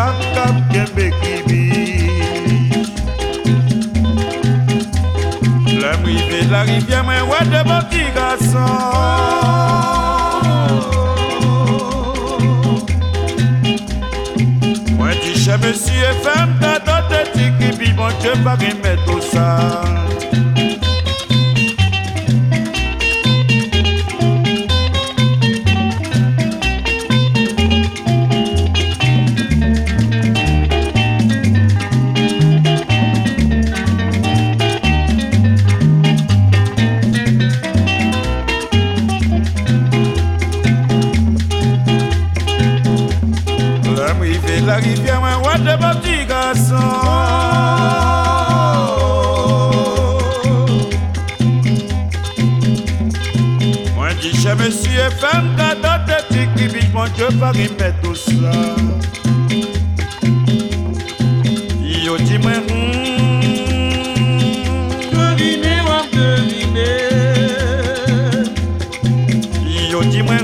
cap cap kembe kibi. La rive la rivière, mais ouais de bon petit garçon. Moi dis chez monsieur FM, t'as d'autres petits qui bon Dieu pas remettre tout ça. La rivière, moi, ouais, de bon petit garçon. Moi, dis chez monsieur FM, t'as d'autres petits qui vivent, mon Dieu, pas remettre tout ça. Yo, dis-moi, devinez, ou devinez. Yo, dis-moi,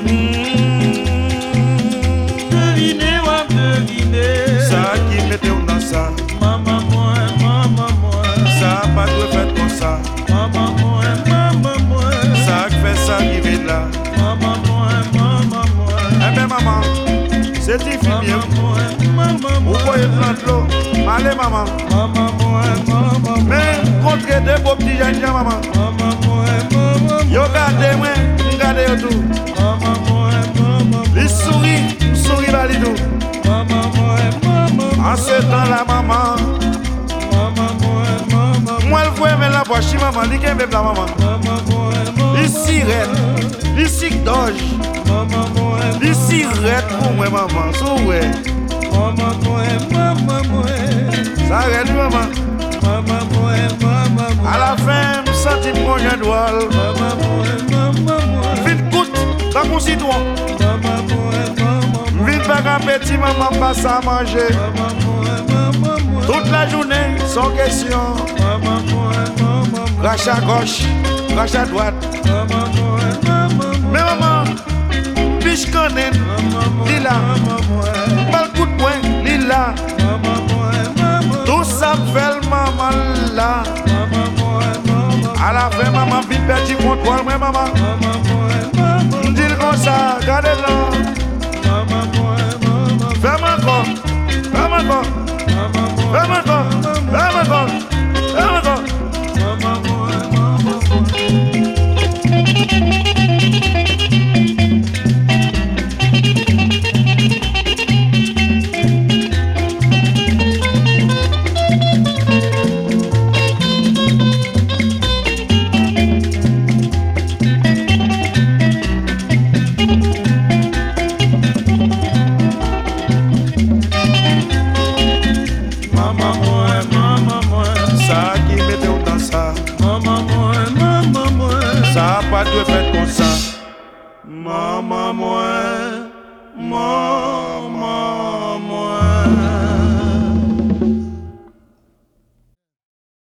ça qui mette dans ça. Maman moi, ça pas de faire comme ça. maman moi, Ça qui fait ça qui vient là. maman moi, Eh bien maman, c'est difficile. maman Vous voyez plante l'eau. Allez maman. moi, Mais contre deux beaux petits jeunes gens maman. Yo gardez moi, gardez yo tout. Les souris là les tout. En ce temps la maman, moi le vois mais la voix chez maman, il est même la maman. Les sirènes, les cigdoges, les sirènes pour moi maman, so ouais. Ça arrête maman. À la fin, me sentis mon jadoual. Vite coûte, dans mon citron. Vite pas qu'un petit maman passe à manger. Toute la journée, sans question. Crache à gauche, crache à droite. Mais maman, biche connée, lila. Pas le coup de poing, lila. Tout ça fait le maman là. À la fin, maman, vite petit contrôle, mais maman. Dis-le comme ça, gardez-le. Fais-moi encore, fais-moi encore, fais-moi encore, fais-moi encore, fais-moi encore. Ça qui mette dans ça. maman moi, Ça pas de faire comme ça.